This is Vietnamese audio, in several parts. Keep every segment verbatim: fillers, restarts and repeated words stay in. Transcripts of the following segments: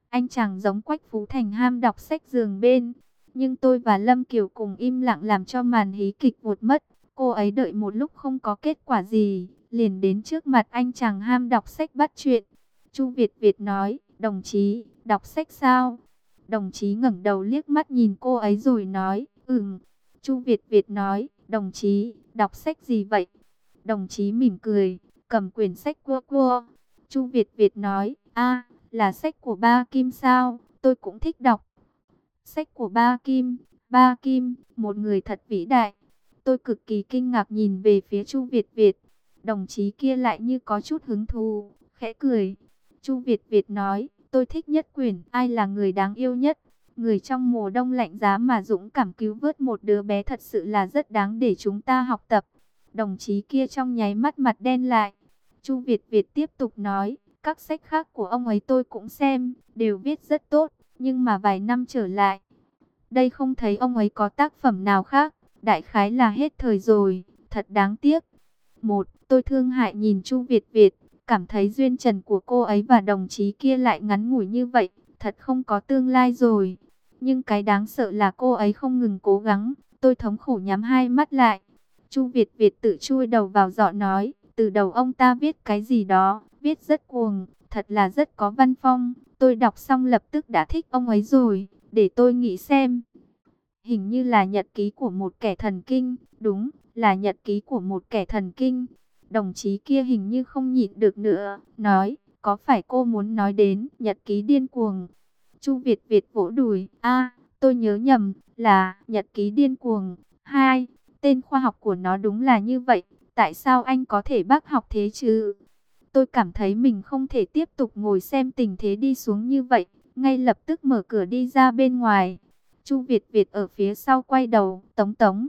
Anh chàng giống Quách Phú Thành ham đọc sách giường bên. Nhưng tôi và Lâm Kiều cùng im lặng làm cho màn hí kịch vụt mất. Cô ấy đợi một lúc không có kết quả gì, liền đến trước mặt anh chàng ham đọc sách bắt chuyện. Chu Việt Việt nói, đồng chí, đọc sách sao? Đồng chí ngẩng đầu liếc mắt nhìn cô ấy rồi nói, ừm. Chu Việt Việt nói, đồng chí, đọc sách gì vậy? Đồng chí mỉm cười, cầm quyển sách cua cua. Chu Việt Việt nói, a, là sách của Ba Kim sao? Tôi cũng thích đọc. Sách của Ba Kim, Ba Kim, một người thật vĩ đại. Tôi cực kỳ kinh ngạc nhìn về phía Chu Việt Việt. Đồng chí kia lại như có chút hứng thú, khẽ cười. Chu Việt Việt nói, tôi thích nhất quyển Ai là người đáng yêu nhất. Người trong mùa đông lạnh giá mà dũng cảm cứu vớt một đứa bé thật sự là rất đáng để chúng ta học tập. Đồng chí kia trong nháy mắt mặt đen lại. Chu Việt Việt tiếp tục nói, các sách khác của ông ấy tôi cũng xem, đều viết rất tốt. Nhưng mà vài năm trở lại, đây không thấy ông ấy có tác phẩm nào khác. Đại khái là hết thời rồi, thật đáng tiếc. Một, tôi thương hại nhìn Chu Việt Việt, cảm thấy duyên trần của cô ấy và đồng chí kia lại ngắn ngủi như vậy, thật không có tương lai rồi. Nhưng cái đáng sợ là cô ấy không ngừng cố gắng, tôi thống khổ nhắm hai mắt lại. Chu Việt Việt tự chui đầu vào giọ nói, từ đầu ông ta viết cái gì đó, viết rất cuồng, thật là rất có văn phong. Tôi đọc xong lập tức đã thích ông ấy rồi, để tôi nghĩ xem. Hình như là nhật ký của một kẻ thần kinh, đúng, là nhật ký của một kẻ thần kinh. Đồng chí kia hình như không nhịn được nữa, nói, có phải cô muốn nói đến nhật ký điên cuồng? Chu Việt Việt vỗ đùi, a, tôi nhớ nhầm, là nhật ký điên cuồng. Hai, tên khoa học của nó đúng là như vậy, tại sao anh có thể bác học thế chứ? Tôi cảm thấy mình không thể tiếp tục ngồi xem tình thế đi xuống như vậy, ngay lập tức mở cửa đi ra bên ngoài. Chu Việt Việt ở phía sau quay đầu, Tống Tống,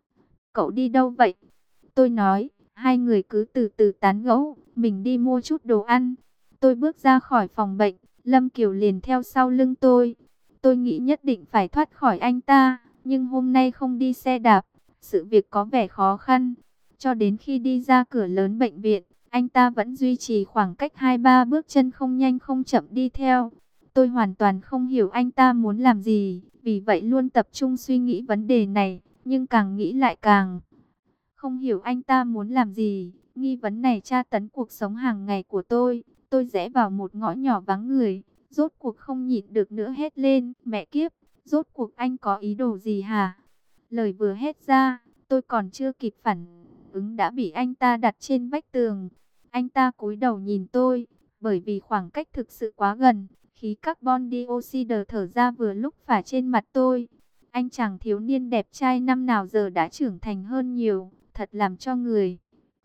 cậu đi đâu vậy? Tôi nói, hai người cứ từ từ tán gẫu, mình đi mua chút đồ ăn. Tôi bước ra khỏi phòng bệnh, Lâm Kiều liền theo sau lưng tôi. Tôi nghĩ nhất định phải thoát khỏi anh ta, nhưng hôm nay không đi xe đạp, sự việc có vẻ khó khăn. Cho đến khi đi ra cửa lớn bệnh viện, anh ta vẫn duy trì khoảng cách hai ba bước chân không nhanh không chậm đi theo. Tôi hoàn toàn không hiểu anh ta muốn làm gì, vì vậy luôn tập trung suy nghĩ vấn đề này, nhưng càng nghĩ lại càng không hiểu anh ta muốn làm gì. Nghi vấn này tra tấn cuộc sống hàng ngày của tôi. Tôi rẽ vào một ngõ nhỏ vắng người, rốt cuộc không nhịn được nữa hét lên, mẹ kiếp, rốt cuộc anh có ý đồ gì hả? Lời vừa hét ra, tôi còn chưa kịp phản ứng đã bị anh ta đặt trên vách tường. Anh ta cúi đầu nhìn tôi, bởi vì khoảng cách thực sự quá gần, khí carbon dioxide thở ra vừa lúc phả trên mặt tôi. Anh chàng thiếu niên đẹp trai năm nào giờ đã trưởng thành hơn nhiều, thật làm cho người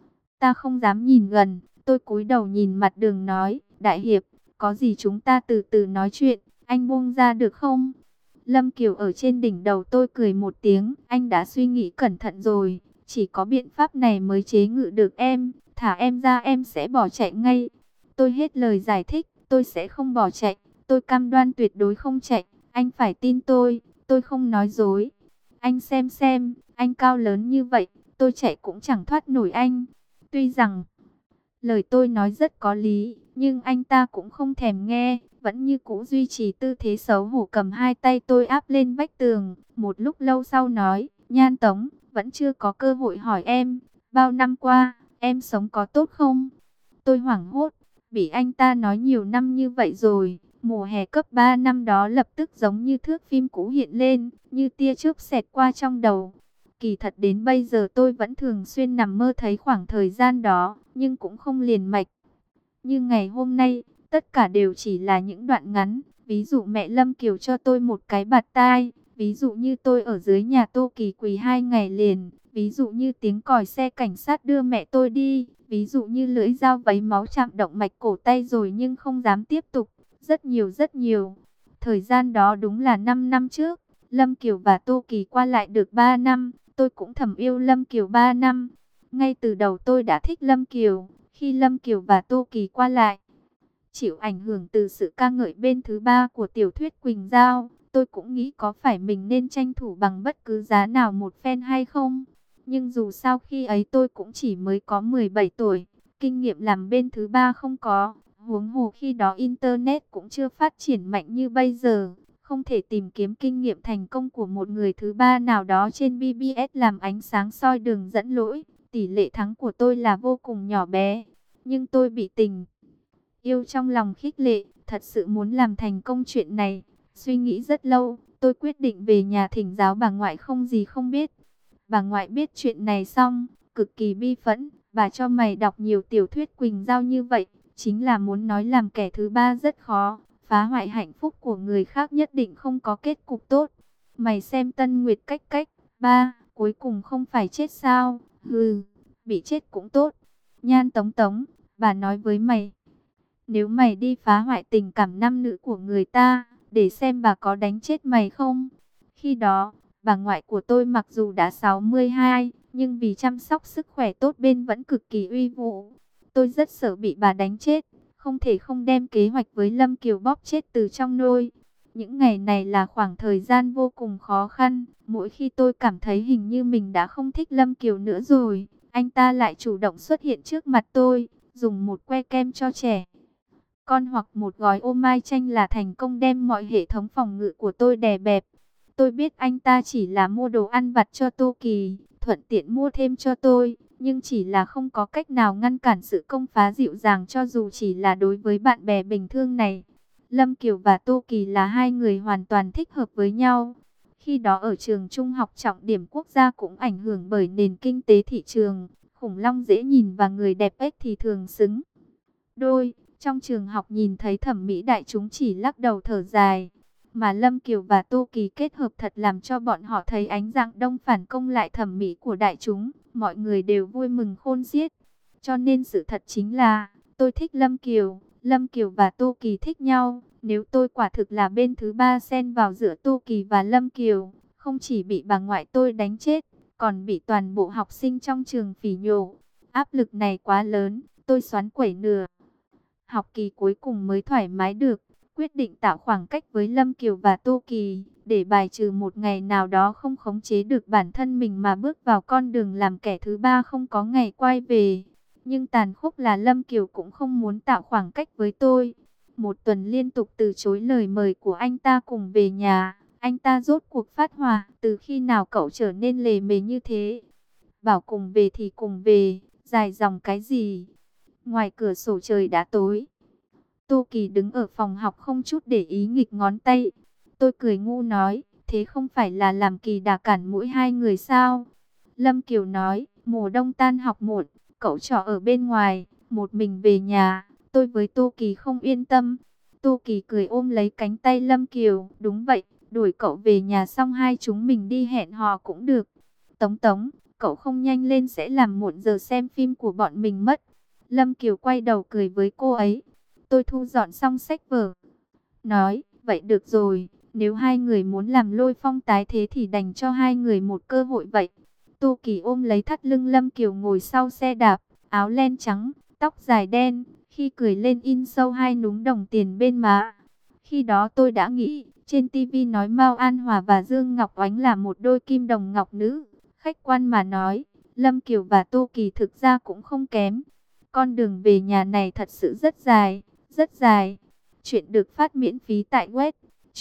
ta không dám nhìn gần. Tôi cúi đầu nhìn mặt đường nói, đại hiệp, có gì chúng ta từ từ nói chuyện, anh buông ra được không? Lâm Kiều ở trên đỉnh đầu tôi cười một tiếng, anh đã suy nghĩ cẩn thận rồi, chỉ có biện pháp này mới chế ngự được em, thả em ra em sẽ bỏ chạy ngay. Tôi hết lời giải thích, tôi sẽ không bỏ chạy, tôi cam đoan tuyệt đối không chạy, anh phải tin tôi, tôi không nói dối. Anh xem xem, anh cao lớn như vậy, tôi chạy cũng chẳng thoát nổi anh. Tuy rằng lời tôi nói rất có lý, nhưng anh ta cũng không thèm nghe, vẫn như cũ duy trì tư thế xấu hổ cầm hai tay tôi áp lên vách tường. Một lúc lâu sau nói, Nhan Tống, vẫn chưa có cơ hội hỏi em, bao năm qua, em sống có tốt không? Tôi hoảng hốt, bị anh ta nói nhiều năm như vậy rồi, mùa hè cấp ba năm đó lập tức giống như thước phim cũ hiện lên, như tia chớp xẹt qua trong đầu. Kỳ thật đến bây giờ tôi vẫn thường xuyên nằm mơ thấy khoảng thời gian đó, nhưng cũng không liền mạch. Như ngày hôm nay, tất cả đều chỉ là những đoạn ngắn, ví dụ mẹ Lâm Kiều cho tôi một cái bạt tai, ví dụ như tôi ở dưới nhà Tô Kỳ quỳ hai ngày liền, ví dụ như tiếng còi xe cảnh sát đưa mẹ tôi đi, ví dụ như lưỡi dao vấy máu chạm động mạch cổ tay rồi nhưng không dám tiếp tục, rất nhiều rất nhiều. Thời gian đó đúng là năm năm trước, Lâm Kiều và Tô Kỳ qua lại được ba năm, tôi cũng thầm yêu Lâm Kiều ba năm. Ngay từ đầu tôi đã thích Lâm Kiều, khi Lâm Kiều và Tô Kỳ qua lại, chịu ảnh hưởng từ sự ca ngợi bên thứ ba của tiểu thuyết Quỳnh Giao, tôi cũng nghĩ có phải mình nên tranh thủ bằng bất cứ giá nào một phen hay không. Nhưng dù sao khi ấy tôi cũng chỉ mới có mười bảy tuổi, kinh nghiệm làm bên thứ ba không có, Huống hồ khi đó Internet cũng chưa phát triển mạnh như bây giờ, không thể tìm kiếm kinh nghiệm thành công của một người thứ ba nào đó trên bê bê ét làm ánh sáng soi đường dẫn lối. Tỷ lệ thắng của tôi là vô cùng nhỏ bé, nhưng tôi bị tình yêu trong lòng khích lệ, thật sự muốn làm thành công chuyện này. Suy nghĩ rất lâu, tôi quyết định về nhà thỉnh giáo bà ngoại không gì không biết. Bà ngoại biết chuyện này xong, cực kỳ bi phẫn, bà cho mày đọc nhiều tiểu thuyết Quỳnh Giao như vậy, chính là muốn nói làm kẻ thứ ba rất khó, phá hoại hạnh phúc của người khác nhất định không có kết cục tốt. Mày xem Tân Nguyệt cách cách, ba, cuối cùng không phải chết sao, hừ, bị chết cũng tốt. Nhan Tống Tống, bà nói với mày, nếu mày đi phá hoại tình cảm nam nữ của người ta, để xem bà có đánh chết mày không. Khi đó, bà ngoại của tôi mặc dù đã sáu mươi hai, nhưng vì chăm sóc sức khỏe tốt bên vẫn cực kỳ uy vũ. Tôi rất sợ bị bà đánh chết, không thể không đem kế hoạch với Lâm Kiều bóp chết từ trong nôi. Những ngày này là khoảng thời gian vô cùng khó khăn, mỗi khi tôi cảm thấy hình như mình đã không thích Lâm Kiều nữa rồi, anh ta lại chủ động xuất hiện trước mặt tôi, dùng một que kem cho trẻ con hoặc một gói ô mai chanh là thành công đem mọi hệ thống phòng ngự của tôi đè bẹp. Tôi biết anh ta chỉ là mua đồ ăn vặt cho Tô Kỳ, thuận tiện mua thêm cho tôi, nhưng chỉ là không có cách nào ngăn cản sự công phá dịu dàng cho dù chỉ là đối với bạn bè bình thường này. Lâm Kiều và Tô Kỳ là hai người hoàn toàn thích hợp với nhau. Khi đó ở trường trung học trọng điểm quốc gia cũng ảnh hưởng bởi nền kinh tế thị trường, khủng long dễ nhìn và người đẹp ếch thì thường xứng đôi. Trong trường học nhìn thấy thẩm mỹ đại chúng chỉ lắc đầu thở dài. Mà Lâm Kiều và Tô Kỳ kết hợp thật làm cho bọn họ thấy ánh dạng đông phản công lại thẩm mỹ của đại chúng. Mọi người đều vui mừng khôn xiết. Cho nên sự thật chính là, tôi thích Lâm Kiều, Lâm Kiều và Tô Kỳ thích nhau. Nếu tôi quả thực là bên thứ ba xen vào giữa Tô Kỳ và Lâm Kiều, không chỉ bị bà ngoại tôi đánh chết, còn bị toàn bộ học sinh trong trường phỉ nhổ. Áp lực này quá lớn, tôi xoắn quẩy nửa học kỳ cuối cùng mới thoải mái được, quyết định tạo khoảng cách với Lâm Kiều và Tô Kỳ, để bài trừ một ngày nào đó không khống chế được bản thân mình mà bước vào con đường làm kẻ thứ ba không có ngày quay về. Nhưng tàn khốc là Lâm Kiều cũng không muốn tạo khoảng cách với tôi. Một tuần liên tục từ chối lời mời của anh ta cùng về nhà, anh ta rốt cuộc phát hỏa, từ khi nào cậu trở nên lề mề như thế? Bảo cùng về thì cùng về, dài dòng cái gì? Ngoài cửa sổ trời đã tối. Tô Kỳ đứng ở phòng học không chút để ý nghịch ngón tay. Tôi cười ngu nói, thế không phải là làm Kỳ đà cản mũi hai người sao? Lâm Kiều nói, mùa đông tan học muộn, cậu trọ ở bên ngoài, một mình về nhà. Tôi với Tô Kỳ không yên tâm. Tô Kỳ cười ôm lấy cánh tay Lâm Kiều, đúng vậy, đuổi cậu về nhà xong hai chúng mình đi hẹn hò cũng được. Tống Tống, cậu không nhanh lên sẽ làm muộn giờ xem phim của bọn mình mất. Lâm Kiều quay đầu cười với cô ấy. Tôi thu dọn xong sách vở, nói, vậy được rồi, nếu hai người muốn làm Lôi Phong tái thế thì đành cho hai người một cơ hội vậy. Tô Kỳ ôm lấy thắt lưng Lâm Kiều ngồi sau xe đạp, áo len trắng, tóc dài đen, khi cười lên in sâu hai núm đồng tiền bên má. Khi đó tôi đã nghĩ, trên ti vi nói Mao An Hòa và Dương Ngọc Oánh là một đôi kim đồng ngọc nữ. Khách quan mà nói, Lâm Kiều và Tô Kỳ thực ra cũng không kém. Con đường về nhà này thật sự rất dài, rất dài. Chuyện được phát miễn phí tại web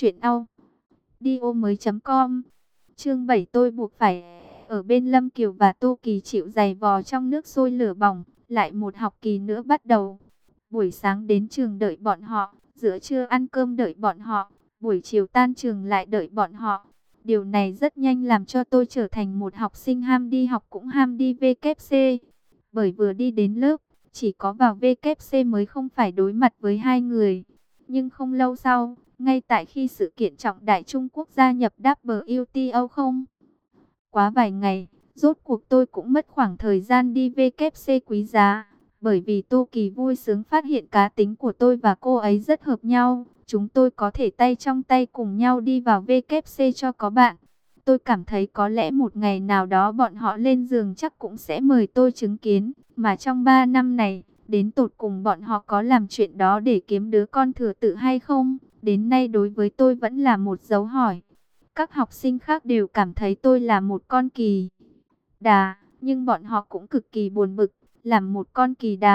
truyệnaudio mới chấm com. Chương bảy tôi buộc phải ở bên Lâm Kiều và Tô Kỳ chịu giày vò trong nước sôi lửa bỏng, lại một học kỳ nữa bắt đầu. Buổi sáng đến trường đợi bọn họ, giữa trưa ăn cơm đợi bọn họ, buổi chiều tan trường lại đợi bọn họ. Điều này rất nhanh làm cho tôi trở thành một học sinh ham đi học cũng ham đi vê kép xê. Bởi vừa đi đến lớp, chỉ có vào vê kép xê mới không phải đối mặt với hai người. Nhưng không lâu sau, ngay tại khi sự kiện trọng đại Trung Quốc gia nhập vê kép tê o không quá vài ngày, rốt cuộc tôi cũng mất khoảng thời gian đi vê kép xê quý giá. Bởi vì Tô Kỳ vui sướng phát hiện cá tính của tôi và cô ấy rất hợp nhau. Chúng tôi có thể tay trong tay cùng nhau đi vào vê kép xê cho có bạn. Tôi cảm thấy có lẽ một ngày nào đó bọn họ lên giường chắc cũng sẽ mời tôi chứng kiến. Mà trong ba năm này, đến tột cùng bọn họ có làm chuyện đó để kiếm đứa con thừa tự hay không? Đến nay đối với tôi vẫn là một dấu hỏi. Các học sinh khác đều cảm thấy tôi là một con kỳ đà, nhưng bọn họ cũng cực kỳ buồn bực. Làm một con kỳ đà,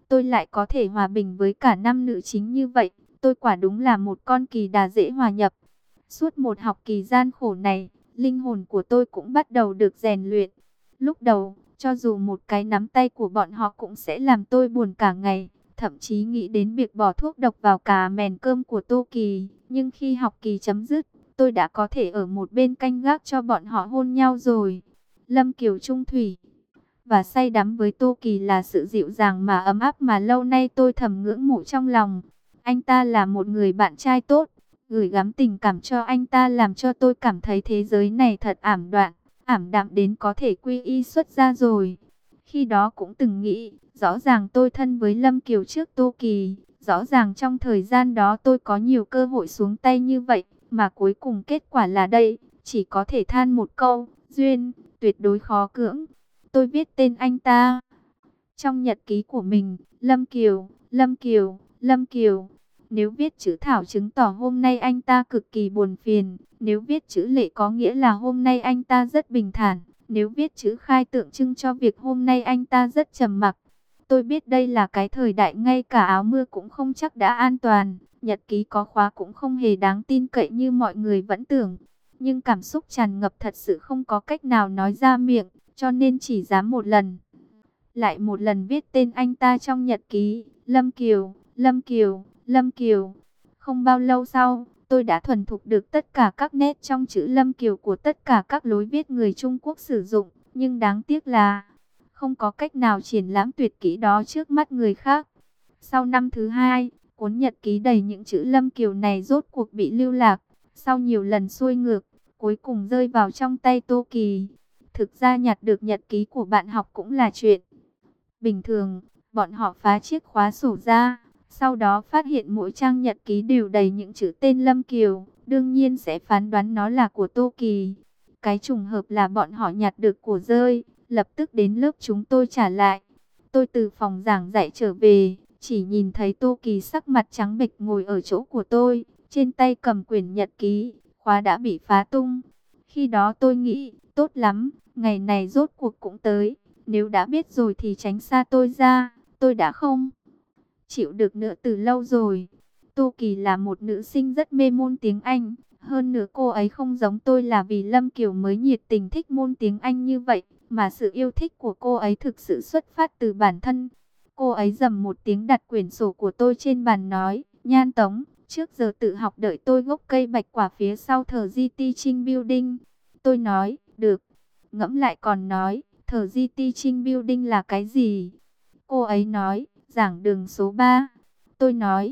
tôi lại có thể hòa bình với cả năm nữ chính như vậy. Tôi quả đúng là một con kỳ đà dễ hòa nhập. Suốt một học kỳ gian khổ này, linh hồn của tôi cũng bắt đầu được rèn luyện. Lúc đầu, cho dù một cái nắm tay của bọn họ cũng sẽ làm tôi buồn cả ngày, thậm chí nghĩ đến việc bỏ thuốc độc vào cả mền cơm của Tô Kỳ. Nhưng khi học kỳ chấm dứt, tôi đã có thể ở một bên canh gác cho bọn họ hôn nhau rồi. Lâm Kiều trung thủy và say đắm với Tô Kỳ là sự dịu dàng mà ấm áp mà lâu nay tôi thầm ngưỡng mộ trong lòng. Anh ta là một người bạn trai tốt, gửi gắm tình cảm cho anh ta làm cho tôi cảm thấy thế giới này thật ảm đạm, ảm đạm đến có thể quy y xuất gia rồi. Khi đó cũng từng nghĩ, rõ ràng tôi thân với Lâm Kiều trước Tô Kỳ, rõ ràng trong thời gian đó tôi có nhiều cơ hội xuống tay như vậy, mà cuối cùng kết quả là đây, chỉ có thể than một câu, duyên, tuyệt đối khó cưỡng. Tôi viết tên anh ta trong nhật ký của mình, Lâm Kiều, Lâm Kiều, Lâm Kiều. Nếu viết chữ thảo chứng tỏ hôm nay anh ta cực kỳ buồn phiền, nếu viết chữ lệ có nghĩa là hôm nay anh ta rất bình thản, nếu viết chữ khai tượng trưng cho việc hôm nay anh ta rất trầm mặc. Tôi biết đây là cái thời đại ngay cả áo mưa cũng không chắc đã an toàn, nhật ký có khóa cũng không hề đáng tin cậy như mọi người vẫn tưởng. Nhưng cảm xúc tràn ngập thật sự không có cách nào nói ra miệng, cho nên chỉ dám một lần lại một lần viết tên anh ta trong nhật ký, Lâm Kiều, Lâm Kiều, Lâm Kiều. Không bao lâu sau, tôi đã thuần thục được tất cả các nét trong chữ Lâm Kiều của tất cả các lối viết người Trung Quốc sử dụng, nhưng đáng tiếc là không có cách nào triển lãm tuyệt kỹ đó trước mắt người khác. Sau năm thứ hai, cuốn nhật ký đầy những chữ Lâm Kiều này rốt cuộc bị lưu lạc, sau nhiều lần xuôi ngược, cuối cùng rơi vào trong tay Tô Kỳ. Thực ra nhặt được nhật ký của bạn học cũng là chuyện bình thường, bọn họ phá chiếc khóa sổ ra, sau đó phát hiện mỗi trang nhật ký đều đầy những chữ tên Lâm Kiều, đương nhiên sẽ phán đoán nó là của Tô Kỳ. Cái trùng hợp là bọn họ nhặt được của rơi, lập tức đến lớp chúng tôi trả lại. Tôi từ phòng giảng dạy trở về, chỉ nhìn thấy Tô Kỳ sắc mặt trắng bệch ngồi ở chỗ của tôi, trên tay cầm quyển nhật ký, khóa đã bị phá tung. Khi đó tôi nghĩ, tốt lắm, ngày này rốt cuộc cũng tới. Nếu đã biết rồi thì tránh xa tôi ra, tôi đã không chịu được nữa từ lâu rồi. Tô Kỳ là một nữ sinh rất mê môn tiếng Anh, hơn nữa cô ấy không giống tôi là vì Lâm Kiều mới nhiệt tình thích môn tiếng Anh như vậy, mà sự yêu thích của cô ấy thực sự xuất phát từ bản thân. Cô ấy rầm một tiếng đặt quyển sổ của tôi trên bàn nói, Nhan Tống, trước giờ tự học đợi tôi gốc cây bạch quả phía sau thờ Di Teaching Building. Tôi nói, được. Ngẫm lại còn nói, thờ Di Teaching Building là cái gì? Cô ấy nói, giảng đường số ba. Tôi nói,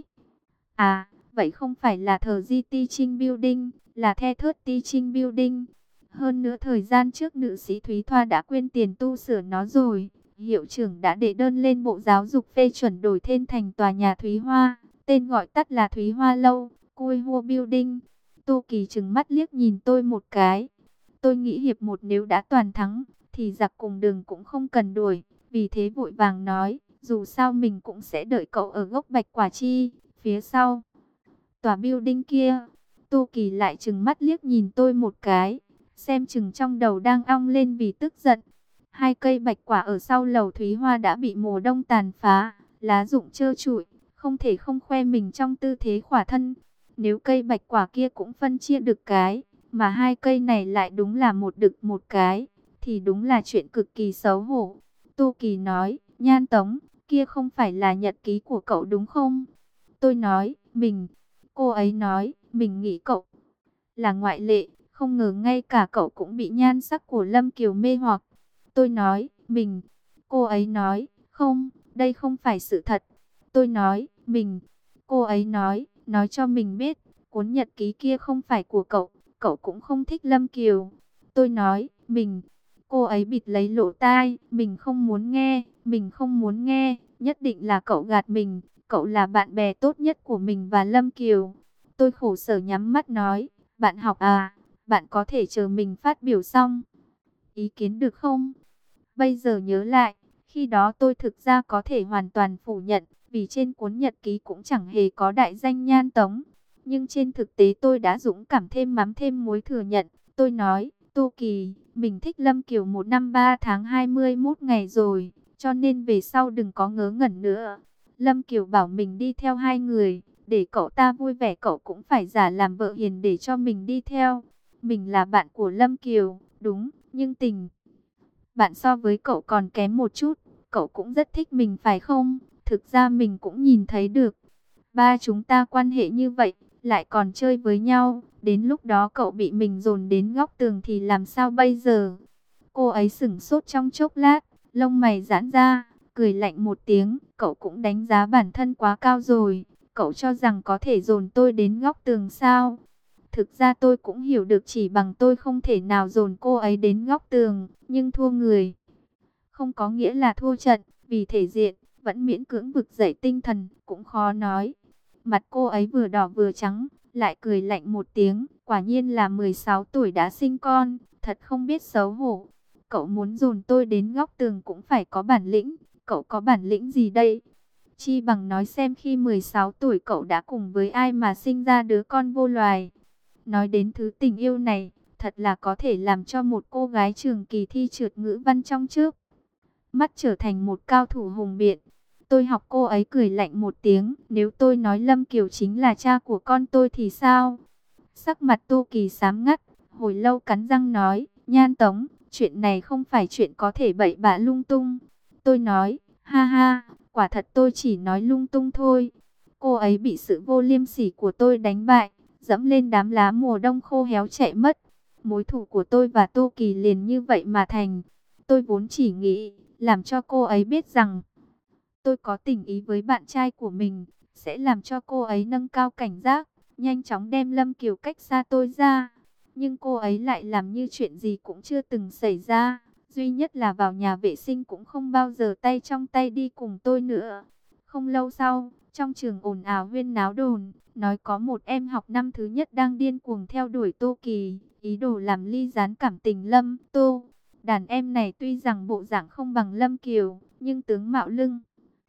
à, vậy không phải là thờ Di Teaching Building, là The Third Teaching Building. Hơn nữa thời gian trước nữ sĩ Thúy Thoa đã quyên tiền tu sửa nó rồi. Hiệu trưởng đã đệ đơn lên Bộ Giáo dục phê chuẩn đổi tên thành tòa nhà Thúy Hoa, tên gọi tắt là Thúy Hoa Lâu, Cui Hua Building. Tô Kỳ trừng mắt liếc nhìn tôi một cái. Tôi nghĩ hiệp một nếu đã toàn thắng, thì giặc cùng đường cũng không cần đuổi. Vì thế vội vàng nói, dù sao mình cũng sẽ đợi cậu ở gốc bạch quả chi, phía sau tòa building kia. Tô Kỳ lại trừng mắt liếc nhìn tôi một cái, xem chừng trong đầu đang ong lên vì tức giận. Hai cây bạch quả ở sau lầu Thúy Hoa đã bị mùa đông tàn phá, lá rụng trơ trụi, không thể không khoe mình trong tư thế khỏa thân. Nếu cây bạch quả kia cũng phân chia được cái, mà hai cây này lại đúng là một đực một cái, thì đúng là chuyện cực kỳ xấu hổ. Tô Kỳ nói, Nhan Tống, kia không phải là nhật ký của cậu đúng không? Tôi nói, mình. Cô ấy nói, mình nghĩ cậu là ngoại lệ, không ngờ ngay cả cậu cũng bị nhan sắc của Lâm Kiều mê hoặc. Tôi nói, mình. Cô ấy nói, không, đây không phải sự thật. Tôi nói, mình. Cô ấy nói, nói cho mình biết, cuốn nhật ký kia không phải của cậu, cậu cũng không thích Lâm Kiều. Tôi nói, mình. Cô ấy bịt lấy lỗ tai, mình không muốn nghe, mình không muốn nghe, nhất định là cậu gạt mình, cậu là bạn bè tốt nhất của mình và Lâm Kiều. Tôi khổ sở nhắm mắt nói, bạn học à, bạn có thể chờ mình phát biểu xong ý kiến được không? Bây giờ nhớ lại, khi đó tôi thực ra có thể hoàn toàn phủ nhận, vì trên cuốn nhật ký cũng chẳng hề có đại danh Nhan Tống. Nhưng trên thực tế tôi đã dũng cảm thêm mắm thêm muối thừa nhận. Tôi nói, Tô Kỳ, mình thích Lâm Kiều một năm ba tháng hai mươi mốt ngày rồi. cho nên về sau đừng có ngớ ngẩn nữa. Lâm Kiều bảo mình đi theo hai người, để cậu ta vui vẻ cậu cũng phải giả làm vợ hiền để cho mình đi theo. Mình là bạn của Lâm Kiều, đúng, nhưng tình bạn so với cậu còn kém một chút, cậu cũng rất thích mình phải không? Thực ra mình cũng nhìn thấy được, ba chúng ta quan hệ như vậy, lại còn chơi với nhau, đến lúc đó cậu bị mình dồn đến góc tường thì làm sao bây giờ? Cô ấy sửng sốt trong chốc lát, lông mày giãn ra, cười lạnh một tiếng, cậu cũng đánh giá bản thân quá cao rồi, cậu cho rằng có thể dồn tôi đến góc tường sao? Thực ra tôi cũng hiểu được chỉ bằng tôi không thể nào dồn cô ấy đến góc tường, nhưng thua người không có nghĩa là thua trận, vì thể diện, vẫn miễn cưỡng vực dậy tinh thần, cũng khó nói. Mặt cô ấy vừa đỏ vừa trắng, lại cười lạnh một tiếng, quả nhiên là mười sáu tuổi đã sinh con, thật không biết xấu hổ. Cậu muốn dồn tôi đến góc tường cũng phải có bản lĩnh, cậu có bản lĩnh gì đây? Chi bằng nói xem khi mười sáu tuổi cậu đã cùng với ai mà sinh ra đứa con vô loài. Nói đến thứ tình yêu này, thật là có thể làm cho một cô gái trường kỳ thi trượt ngữ văn trong trước mắt trở thành một cao thủ hùng biện. Tôi học cô ấy cười lạnh một tiếng, nếu tôi nói Lâm Kiều chính là cha của con tôi thì sao? Sắc mặt Tô Kỳ xám ngắt, hồi lâu cắn răng nói, Nhan Tống, chuyện này không phải chuyện có thể bậy bạ lung tung. Tôi nói, ha ha, quả thật tôi chỉ nói lung tung thôi. Cô ấy bị sự vô liêm sỉ của tôi đánh bại, dẫm lên đám lá mùa đông khô héo chạy mất. Mối thù của tôi và Tô Kỳ liền như vậy mà thành. Tôi vốn chỉ nghĩ làm cho cô ấy biết rằng tôi có tình ý với bạn trai của mình, sẽ làm cho cô ấy nâng cao cảnh giác, nhanh chóng đem Lâm Kiều cách xa tôi ra. Nhưng cô ấy lại làm như chuyện gì cũng chưa từng xảy ra, duy nhất là vào nhà vệ sinh cũng không bao giờ tay trong tay đi cùng tôi nữa. Không lâu sau, trong trường ồn ào huyên náo đồn, nói có một em học năm thứ nhất đang điên cuồng theo đuổi Tô Kỳ, ý đồ làm ly gián cảm tình Lâm Tô. Đàn em này tuy rằng bộ dạng không bằng Lâm Kiều, nhưng tướng mạo lưng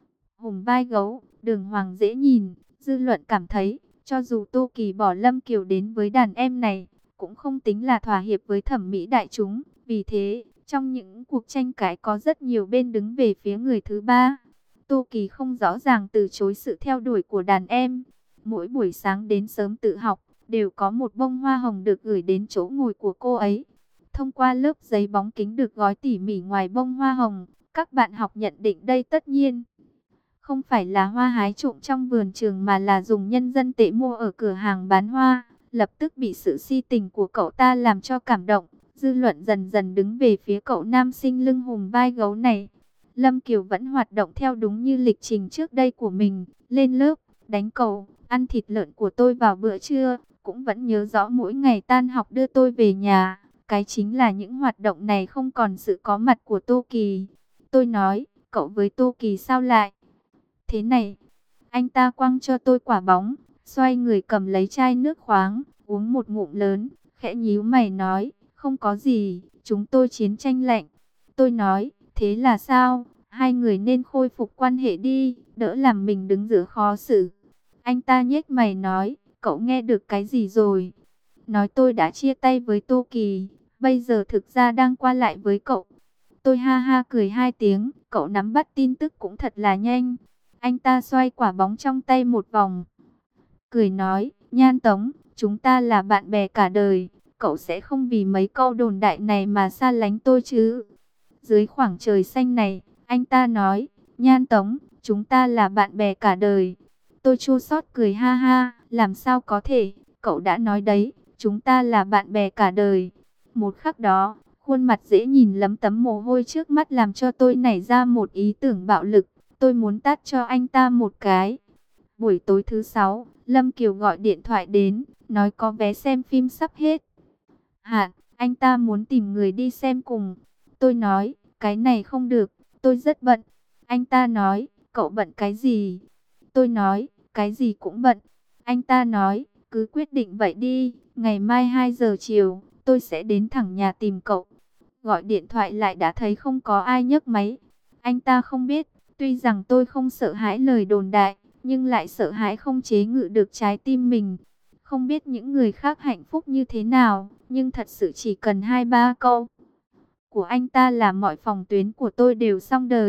hùm vai gấu, đường hoàng dễ nhìn. Dư luận cảm thấy, cho dù Tô Kỳ bỏ Lâm Kiều đến với đàn em này, cũng không tính là thỏa hiệp với thẩm mỹ đại chúng. Vì thế, trong những cuộc tranh cãi có rất nhiều bên đứng về phía người thứ ba. Tô Kỳ không rõ ràng từ chối sự theo đuổi của đàn em. Mỗi buổi sáng đến sớm tự học, đều có một bông hoa hồng được gửi đến chỗ ngồi của cô ấy. Thông qua lớp giấy bóng kính được gói tỉ mỉ ngoài bông hoa hồng, các bạn học nhận định đây tất nhiên không phải là hoa hái trộm trong vườn trường mà là dùng nhân dân tệ mua ở cửa hàng bán hoa. Lập tức bị sự si tình của cậu ta làm cho cảm động, dư luận dần dần đứng về phía cậu nam sinh lưng hùm vai gấu này. Lâm Kiều vẫn hoạt động theo đúng như lịch trình trước đây của mình, lên lớp, đánh cầu, ăn thịt lợn của tôi vào bữa trưa, cũng vẫn nhớ rõ mỗi ngày tan học đưa tôi về nhà. Cái chính là những hoạt động này không còn sự có mặt của Tô Kỳ. Tôi nói, cậu với Tô Kỳ sao lại thế này? Anh ta quăng cho tôi quả bóng, xoay người cầm lấy chai nước khoáng, uống một ngụm lớn, khẽ nhíu mày nói, không có gì, chúng tôi chiến tranh lạnh. Tôi nói, thế là sao? Hai người nên khôi phục quan hệ đi, đỡ làm mình đứng giữa khó xử. Anh ta nhếch mày nói, cậu nghe được cái gì rồi? Nói tôi đã chia tay với Tô Kỳ, bây giờ thực ra đang qua lại với cậu. Tôi ha ha cười hai tiếng, cậu nắm bắt tin tức cũng thật là nhanh. Anh ta xoay quả bóng trong tay một vòng, cười nói, Nhan Tống, chúng ta là bạn bè cả đời, cậu sẽ không vì mấy câu đồn đại này mà xa lánh tôi chứ? Dưới khoảng trời xanh này, anh ta nói, Nhan Tống, chúng ta là bạn bè cả đời. Tôi chua xót cười ha ha, làm sao có thể, cậu đã nói đấy, chúng ta là bạn bè cả đời. Một khắc đó, khuôn mặt dễ nhìn lấm tấm mồ hôi trước mắt làm cho tôi nảy ra một ý tưởng bạo lực. Tôi muốn tát cho anh ta một cái. Buổi tối thứ sáu, Lâm Kiều gọi điện thoại đến, nói có vé xem phim sắp hết hạn, anh ta muốn tìm người đi xem cùng. Tôi nói, cái này không được, tôi rất bận. Anh ta nói, cậu bận cái gì? Tôi nói, cái gì cũng bận. Anh ta nói, cứ quyết định vậy đi, ngày mai hai giờ chiều, tôi sẽ đến thẳng nhà tìm cậu. Gọi điện thoại lại đã thấy không có ai nhấc máy. Anh ta không biết, tuy rằng tôi không sợ hãi lời đồn đại, nhưng lại sợ hãi không chế ngự được trái tim mình. Không biết những người khác hạnh phúc như thế nào, nhưng thật sự chỉ cần hai ba câu của anh ta là mọi phòng tuyến của tôi đều xong đời.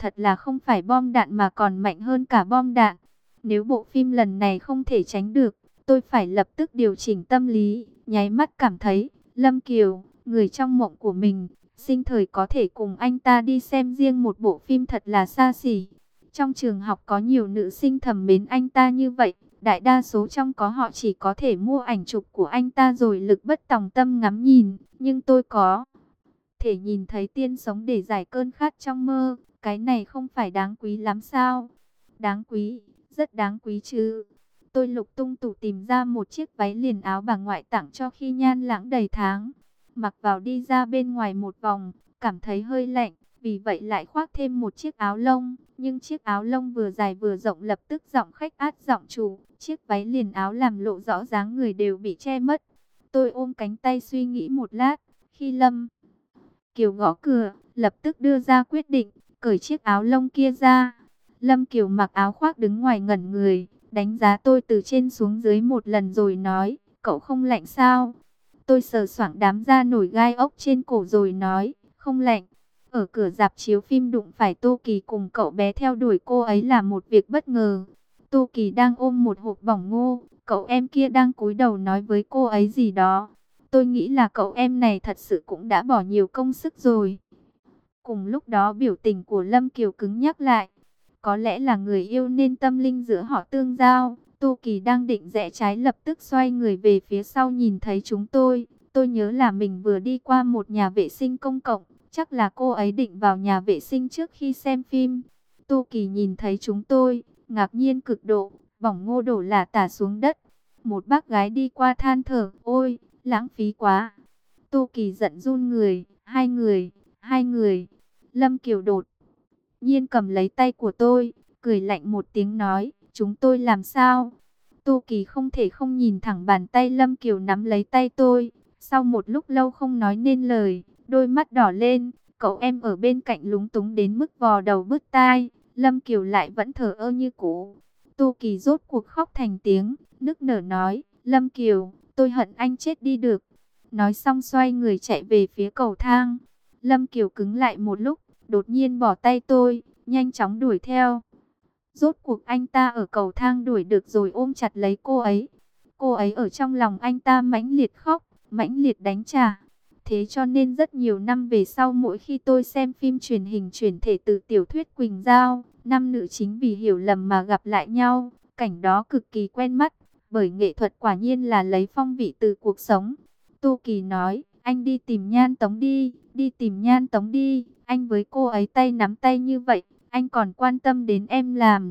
thật là không phải bom đạn mà còn mạnh hơn cả bom đạn. Nếu bộ phim lần này không thể tránh được, tôi phải lập tức điều chỉnh tâm lý, nháy mắt cảm thấy, Lâm Kiều, người trong mộng của mình, sinh thời có thể cùng anh ta đi xem riêng một bộ phim thật là xa xỉ. Trong trường học có nhiều nữ sinh thầm mến anh ta như vậy, đại đa số trong có họ chỉ có thể mua ảnh chụp của anh ta rồi lực bất tòng tâm ngắm nhìn, nhưng tôi có thể nhìn thấy tiên sống để giải cơn khát trong mơ, cái này không phải đáng quý lắm sao? Đáng quý, rất đáng quý chứ. Tôi lục tung tủ tìm ra một chiếc váy liền áo bà ngoại tặng cho khi Nhan Lãng đầy tháng. Mặc vào đi ra bên ngoài một vòng, cảm thấy hơi lạnh, vì vậy lại khoác thêm một chiếc áo lông. Nhưng chiếc áo lông vừa dài vừa rộng lập tức giọng khách át giọng chủ. Chiếc váy liền áo làm lộ rõ dáng người đều bị che mất. Tôi ôm cánh tay suy nghĩ một lát, khi Lâm Kiều gõ cửa, lập tức đưa ra quyết định, cởi chiếc áo lông kia ra. Lâm Kiều mặc áo khoác đứng ngoài ngẩn người, đánh giá tôi từ trên xuống dưới một lần rồi nói, cậu không lạnh sao? Tôi sờ soạng đám da nổi gai ốc trên cổ rồi nói, không lạnh. Ở cửa rạp chiếu phim đụng phải Tô Kỳ cùng cậu bé theo đuổi cô ấy là một việc bất ngờ. Tô Kỳ đang ôm một hộp bỏng ngô, cậu em kia đang cúi đầu nói với cô ấy gì đó. Tôi nghĩ là cậu em này thật sự cũng đã bỏ nhiều công sức rồi. Cùng lúc đó biểu tình của Lâm Kiều cứng nhắc lại. Có lẽ là người yêu nên tâm linh giữa họ tương giao. Tô Kỳ đang định rẽ trái lập tức xoay người về phía sau nhìn thấy chúng tôi. Tôi nhớ là mình vừa đi qua một nhà vệ sinh công cộng. Chắc là cô ấy định vào nhà vệ sinh trước khi xem phim. Tô Kỳ nhìn thấy chúng tôi, ngạc nhiên cực độ, bỏng ngô đổ lả tả xuống đất. Một bác gái đi qua than thở, ôi, lãng phí quá. Tô Kỳ giận run người, hai người, hai người. Lâm Kiều đột nhiên cầm lấy tay của tôi, cười lạnh một tiếng nói, chúng tôi làm sao? Tô Kỳ không thể không nhìn thẳng bàn tay Lâm Kiều nắm lấy tay tôi. Sau một lúc lâu không nói nên lời, đôi mắt đỏ lên, cậu em ở bên cạnh lúng túng đến mức vò đầu bứt tai. Lâm Kiều lại vẫn thờ ơ như cũ. Tô Kỳ rốt cuộc khóc thành tiếng, nức nở nói, Lâm Kiều, tôi hận anh chết đi được. Nói xong xoay người chạy về phía cầu thang. Lâm Kiều cứng lại một lúc, đột nhiên bỏ tay tôi, nhanh chóng đuổi theo. Rốt cuộc anh ta ở cầu thang đuổi được rồi ôm chặt lấy cô ấy. Cô ấy ở trong lòng anh ta mãnh liệt khóc, mãnh liệt đánh trả. Thế cho nên rất nhiều năm về sau mỗi khi tôi xem phim truyền hình chuyển thể từ tiểu thuyết Quỳnh Giao, năm nữ chính vì hiểu lầm mà gặp lại nhau, cảnh đó cực kỳ quen mắt, bởi nghệ thuật quả nhiên là lấy phong vị từ cuộc sống. Tô Kỳ nói, anh đi tìm Nhan Tống đi, đi tìm Nhan Tống đi, anh với cô ấy tay nắm tay như vậy, anh còn quan tâm đến em làm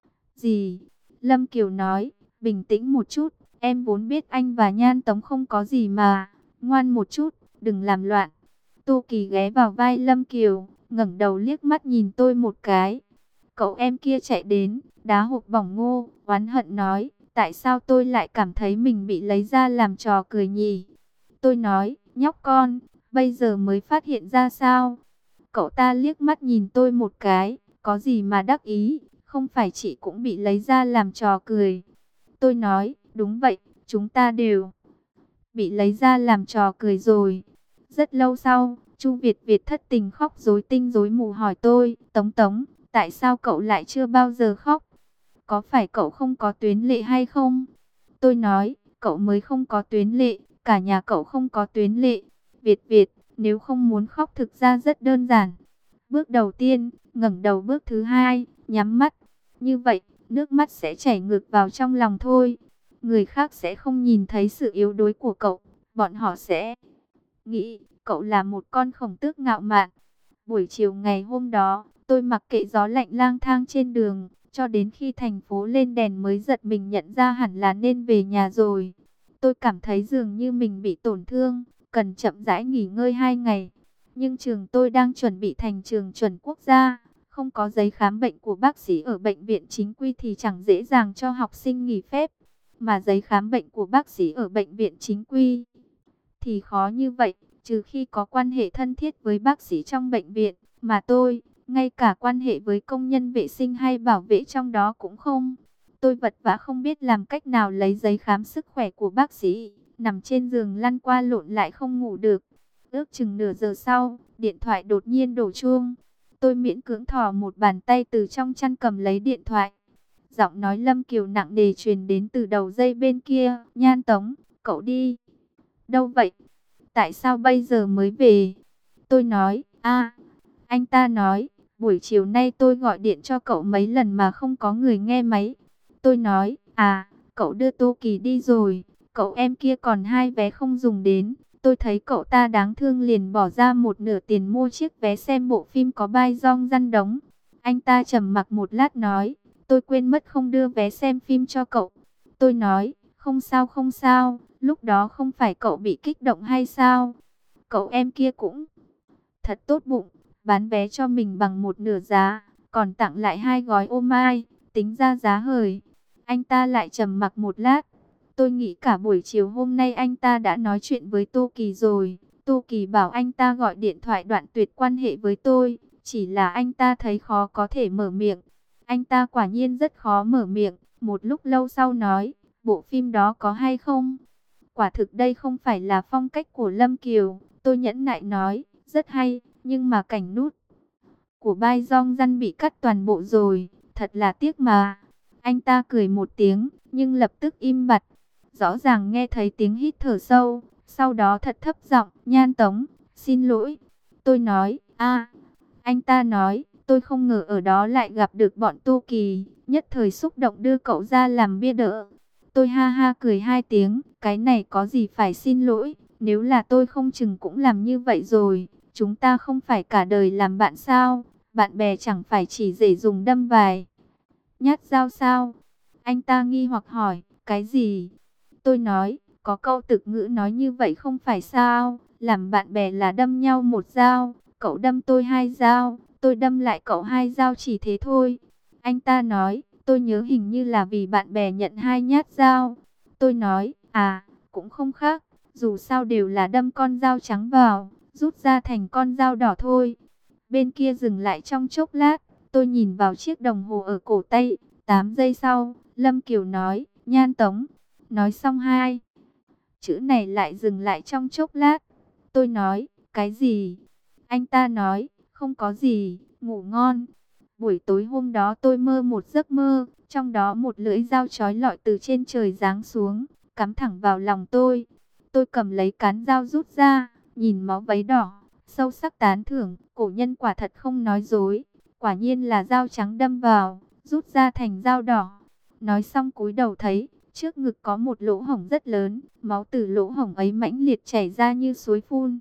gì? Lâm Kiều nói, bình tĩnh một chút, em vốn biết anh và Nhan Tống không có gì mà, ngoan một chút, đừng làm loạn. Tô Kỳ ghé vào vai Lâm Kiều, ngẩng đầu liếc mắt nhìn tôi một cái. Cậu em kia chạy đến, đá hộp bỏng ngô, oán hận nói, tại sao tôi lại cảm thấy mình bị lấy ra làm trò cười nhỉ? Tôi nói, nhóc con, bây giờ mới phát hiện ra sao? Cậu ta liếc mắt nhìn tôi một cái, có gì mà đắc ý, không phải chị cũng bị lấy ra làm trò cười. Tôi nói, đúng vậy, chúng ta đều bị lấy ra làm trò cười rồi. Rất lâu sau, Chu Việt Việt thất tình khóc rối tinh rối mù hỏi tôi, Tống Tống, tại sao cậu lại chưa bao giờ khóc? Có phải cậu không có tuyến lệ hay không? Tôi nói, cậu mới không có tuyến lệ, cả nhà cậu không có tuyến lệ. Việt Việt, nếu không muốn khóc thực ra rất đơn giản. Bước đầu tiên, ngẩng đầu, bước thứ hai, nhắm mắt. Như vậy, nước mắt sẽ chảy ngược vào trong lòng thôi. Người khác sẽ không nhìn thấy sự yếu đuối của cậu. Bọn họ sẽ nghĩ cậu là một con khổng tước ngạo mạn. Buổi chiều ngày hôm đó, tôi mặc kệ gió lạnh lang thang trên đường, cho đến khi thành phố lên đèn mới giật mình nhận ra hẳn là nên về nhà rồi. Tôi cảm thấy dường như mình bị tổn thương, cần chậm rãi nghỉ ngơi hai ngày. Nhưng trường tôi đang chuẩn bị thành trường chuẩn quốc gia, không có giấy khám bệnh của bác sĩ ở bệnh viện chính quy thì chẳng dễ dàng cho học sinh nghỉ phép. Mà giấy khám bệnh của bác sĩ ở bệnh viện chính quy thì khó như vậy, trừ khi có quan hệ thân thiết với bác sĩ trong bệnh viện, mà tôi, ngay cả quan hệ với công nhân vệ sinh hay bảo vệ trong đó cũng không. Tôi vật vã không biết làm cách nào lấy giấy khám sức khỏe của bác sĩ, nằm trên giường lăn qua lộn lại không ngủ được. Ước chừng nửa giờ sau, điện thoại đột nhiên đổ chuông. Tôi miễn cưỡng thò một bàn tay từ trong chăn cầm lấy điện thoại. Giọng nói Lâm Kiều nặng nề truyền đến từ đầu dây bên kia. Nhan Tống, cậu đi đâu vậy? Tại sao bây giờ mới về? Tôi nói, a, anh ta nói, buổi chiều nay tôi gọi điện cho cậu mấy lần mà không có người nghe máy. Tôi nói, à, cậu đưa Tô Kỳ đi rồi, cậu em kia còn hai vé không dùng đến. Tôi thấy cậu ta đáng thương liền bỏ ra một nửa tiền mua chiếc vé xem bộ phim có Bai Dong Răn Đống. Anh ta trầm mặc một lát nói, tôi quên mất không đưa vé xem phim cho cậu. Tôi nói, không sao không sao, lúc đó không phải cậu bị kích động hay sao? Cậu em kia cũng thật tốt bụng, bán vé cho mình bằng một nửa giá, còn tặng lại hai gói ô mai, tính ra giá hời. Anh ta lại trầm mặc một lát. Tôi nghĩ cả buổi chiều hôm nay anh ta đã nói chuyện với Tô Kỳ rồi. Tô Kỳ bảo anh ta gọi điện thoại đoạn tuyệt quan hệ với tôi, chỉ là anh ta thấy khó có thể mở miệng. Anh ta quả nhiên rất khó mở miệng, một lúc lâu sau nói, bộ phim đó có hay không? Quả thực đây không phải là phong cách của Lâm Kiều. Tôi nhẫn nại nói, rất hay, nhưng mà cảnh nút của Bai Dong Răn bị cắt toàn bộ rồi, thật là tiếc mà. Anh ta cười một tiếng, nhưng lập tức im bặt. Rõ ràng nghe thấy tiếng hít thở sâu, sau đó thật thấp giọng, Nhan Tống, xin lỗi. Tôi nói, a, anh ta nói, tôi không ngờ ở đó lại gặp được bọn Tô Kỳ, nhất thời xúc động đưa cậu ra làm bia đỡ. Tôi ha ha cười hai tiếng, cái này có gì phải xin lỗi, nếu là tôi không chừng cũng làm như vậy rồi. Chúng ta không phải cả đời làm bạn sao, bạn bè chẳng phải chỉ để dùng đâm vài nhát dao sao? Anh ta nghi hoặc hỏi, cái gì? Tôi nói, có câu tục ngữ nói như vậy không phải sao, làm bạn bè là đâm nhau một dao, cậu đâm tôi hai dao, tôi đâm lại cậu hai dao chỉ thế thôi. Anh ta nói, tôi nhớ hình như là vì bạn bè nhận hai nhát dao. Tôi nói, à, cũng không khác, dù sao đều là đâm con dao trắng vào, rút ra thành con dao đỏ thôi. Bên kia dừng lại trong chốc lát, tôi nhìn vào chiếc đồng hồ ở cổ tay, tám giây sau, Lâm Kiều nói, Nhan Tống. Nói xong hai chữ này lại dừng lại trong chốc lát. Tôi nói, cái gì? Anh ta nói, không có gì, ngủ ngon. Buổi tối hôm đó tôi mơ một giấc mơ, trong đó một lưỡi dao chói lọi từ trên trời giáng xuống, cắm thẳng vào lòng tôi. Tôi cầm lấy cán dao rút ra, nhìn máu váy đỏ, sâu sắc tán thưởng, cổ nhân quả thật không nói dối. Quả nhiên là dao trắng đâm vào, rút ra thành dao đỏ. Nói xong cúi đầu thấy, trước ngực có một lỗ hổng rất lớn, máu từ lỗ hổng ấy mãnh liệt chảy ra như suối phun.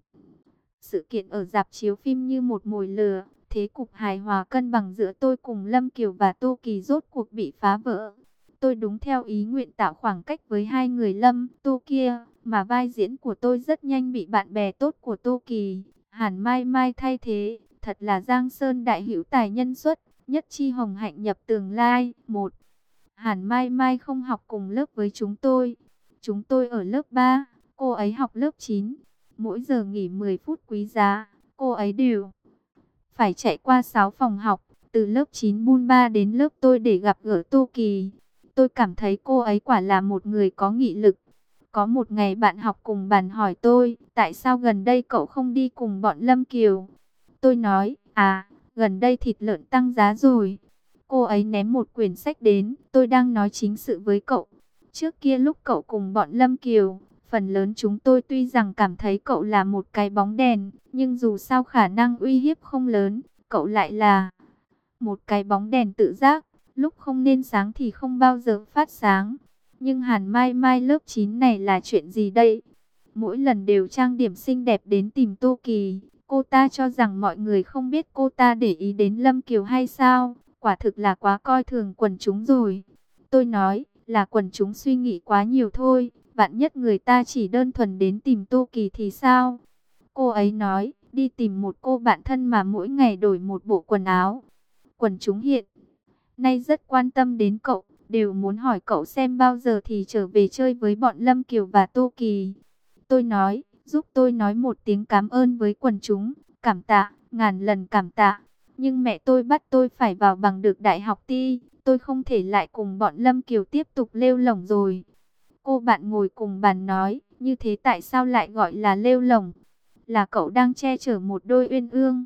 Sự kiện ở rạp chiếu phim như một mồi lửa, thế cục hài hòa cân bằng giữa tôi cùng Lâm Kiều và Tô Kỳ rốt cuộc bị phá vỡ. Tôi đúng theo ý nguyện tạo khoảng cách với hai người Lâm, Tô kia, mà vai diễn của tôi rất nhanh bị bạn bè tốt của Tô Kỳ, Hàn Mai Mai thay thế. Thật là Giang Sơn đại hữu tài nhân xuất, nhất chi hồng hạnh nhập tường lai. Một, Hàn Mai Mai không học cùng lớp với chúng tôi. Chúng tôi ở lớp ba, cô ấy học lớp chín. Mỗi giờ nghỉ mười phút quý giá, cô ấy đều phải chạy qua sáu phòng học, từ lớp chín bun ba đến lớp tôi để gặp gỡ Tô Kỳ. Tôi cảm thấy cô ấy quả là một người có nghị lực. Có một ngày bạn học cùng bàn hỏi tôi, tại sao gần đây cậu không đi cùng bọn Lâm Kiều? Tôi nói, à, gần đây thịt lợn tăng giá rồi. Cô ấy ném một quyển sách đến, tôi đang nói chính sự với cậu. Trước kia lúc cậu cùng bọn Lâm Kiều, phần lớn chúng tôi tuy rằng cảm thấy cậu là một cái bóng đèn, nhưng dù sao khả năng uy hiếp không lớn, cậu lại là một cái bóng đèn tự giác, lúc không nên sáng thì không bao giờ phát sáng. Nhưng Hàn Mai Mai lớp chín này là chuyện gì đây? Mỗi lần đều trang điểm xinh đẹp đến tìm Tô Kỳ, cô ta cho rằng mọi người không biết cô ta để ý đến Lâm Kiều hay sao? Quả thực là quá coi thường quần chúng rồi. Tôi nói, là quần chúng suy nghĩ quá nhiều thôi, vạn nhất người ta chỉ đơn thuần đến tìm Tô Kỳ thì sao? Cô ấy nói, đi tìm một cô bạn thân mà mỗi ngày đổi một bộ quần áo. Quần chúng hiện nay rất quan tâm đến cậu, đều muốn hỏi cậu xem bao giờ thì trở về chơi với bọn Lâm Kiều và Tô Kỳ. Tôi nói, giúp tôi nói một tiếng cảm ơn với quần chúng, cảm tạ, ngàn lần cảm tạ. Nhưng mẹ tôi bắt tôi phải vào bằng được đại học ti, tôi không thể lại cùng bọn Lâm Kiều tiếp tục lêu lổng rồi. Cô bạn ngồi cùng bàn nói, như thế tại sao lại gọi là lêu lổng? Là cậu đang che chở một đôi uyên ương.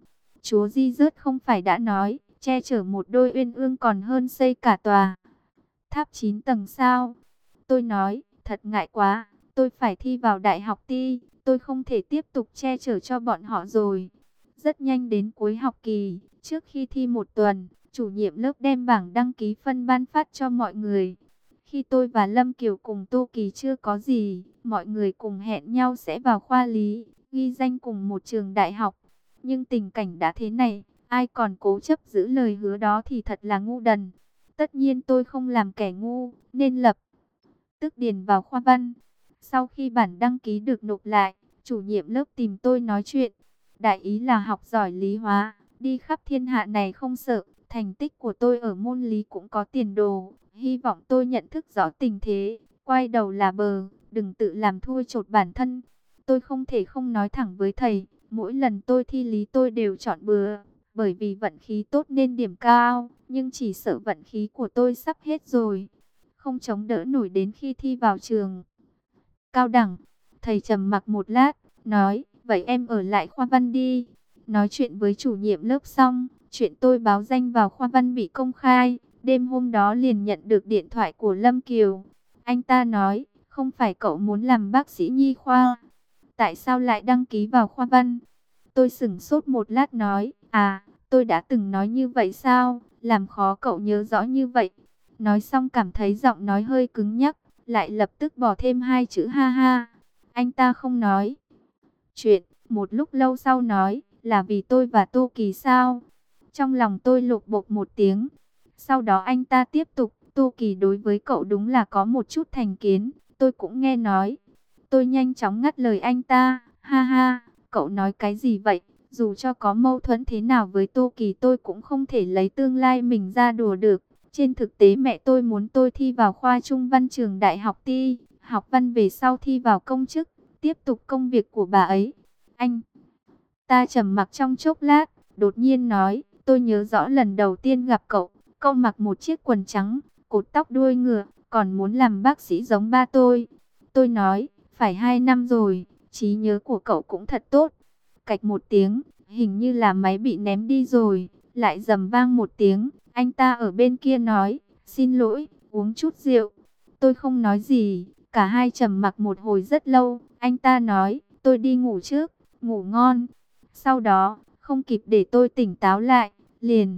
Chúa Di Rớt không phải đã nói, che chở một đôi uyên ương còn hơn xây cả tòa tháp chín tầng sao? Tôi nói, thật ngại quá, tôi phải thi vào đại học Ti, tôi không thể tiếp tục che chở cho bọn họ rồi. Rất nhanh đến cuối học kỳ, trước khi thi một tuần, chủ nhiệm lớp đem bảng đăng ký phân ban phát cho mọi người. Khi tôi và Lâm Kiều cùng Tô Kỳ chưa có gì, mọi người cùng hẹn nhau sẽ vào khoa lý, ghi danh cùng một trường đại học. Nhưng tình cảnh đã thế này, ai còn cố chấp giữ lời hứa đó thì thật là ngu đần. Tất nhiên tôi không làm kẻ ngu, nên lập tức điền vào khoa văn. Sau khi bản đăng ký được nộp lại, chủ nhiệm lớp tìm tôi nói chuyện. Đại ý là học giỏi lý hóa, đi khắp thiên hạ này không sợ. Thành tích của tôi ở môn lý cũng có tiền đồ. Hy vọng tôi nhận thức rõ tình thế, quay đầu là bờ, đừng tự làm thua chột bản thân. Tôi không thể không nói thẳng với thầy, mỗi lần tôi thi lý tôi đều chọn bừa. Bởi vì vận khí tốt nên điểm cao, nhưng chỉ sợ vận khí của tôi sắp hết rồi. Không chống đỡ nổi đến khi thi vào trường cao đẳng. Thầy trầm mặc một lát, nói, vậy em ở lại khoa văn đi. Nói chuyện với chủ nhiệm lớp xong, chuyện tôi báo danh vào khoa văn bị công khai. Đêm hôm đó liền nhận được điện thoại của Lâm Kiều. Anh ta nói, không phải cậu muốn làm bác sĩ nhi khoa, tại sao lại đăng ký vào khoa văn? Tôi sửng sốt một lát nói, à, tôi đã từng nói như vậy sao, làm khó cậu nhớ rõ như vậy. Nói xong cảm thấy giọng nói hơi cứng nhắc, lại lập tức bỏ thêm hai chữ ha ha. Anh ta không nói chuyện, một lúc lâu sau nói, là vì tôi và Tô Kỳ sao? Trong lòng tôi lục bục một tiếng. Sau đó anh ta tiếp tục, Tô Kỳ đối với cậu đúng là có một chút thành kiến, tôi cũng nghe nói. Tôi nhanh chóng ngắt lời anh ta, ha ha, cậu nói cái gì vậy? Dù cho có mâu thuẫn thế nào với Tô Kỳ tôi cũng không thể lấy tương lai mình ra đùa được. Trên thực tế mẹ tôi muốn tôi thi vào khoa trung văn trường đại học Ti, học văn về sau thi vào công chức, tiếp tục công việc của bà ấy. Anh ta trầm mặc trong chốc lát, đột nhiên nói, tôi nhớ rõ lần đầu tiên gặp cậu, cậu mặc một chiếc quần trắng, cột tóc đuôi ngựa, còn muốn làm bác sĩ giống ba tôi. Tôi nói, phải hai năm rồi, trí nhớ của cậu cũng thật tốt. Cạch một tiếng, hình như là máy bị ném đi rồi, lại rầm vang một tiếng, anh ta ở bên kia nói, xin lỗi, uống chút rượu. Tôi không nói gì, cả hai trầm mặc một hồi rất lâu, anh ta nói, tôi đi ngủ trước, ngủ ngon. Sau đó, không kịp để tôi tỉnh táo lại, liền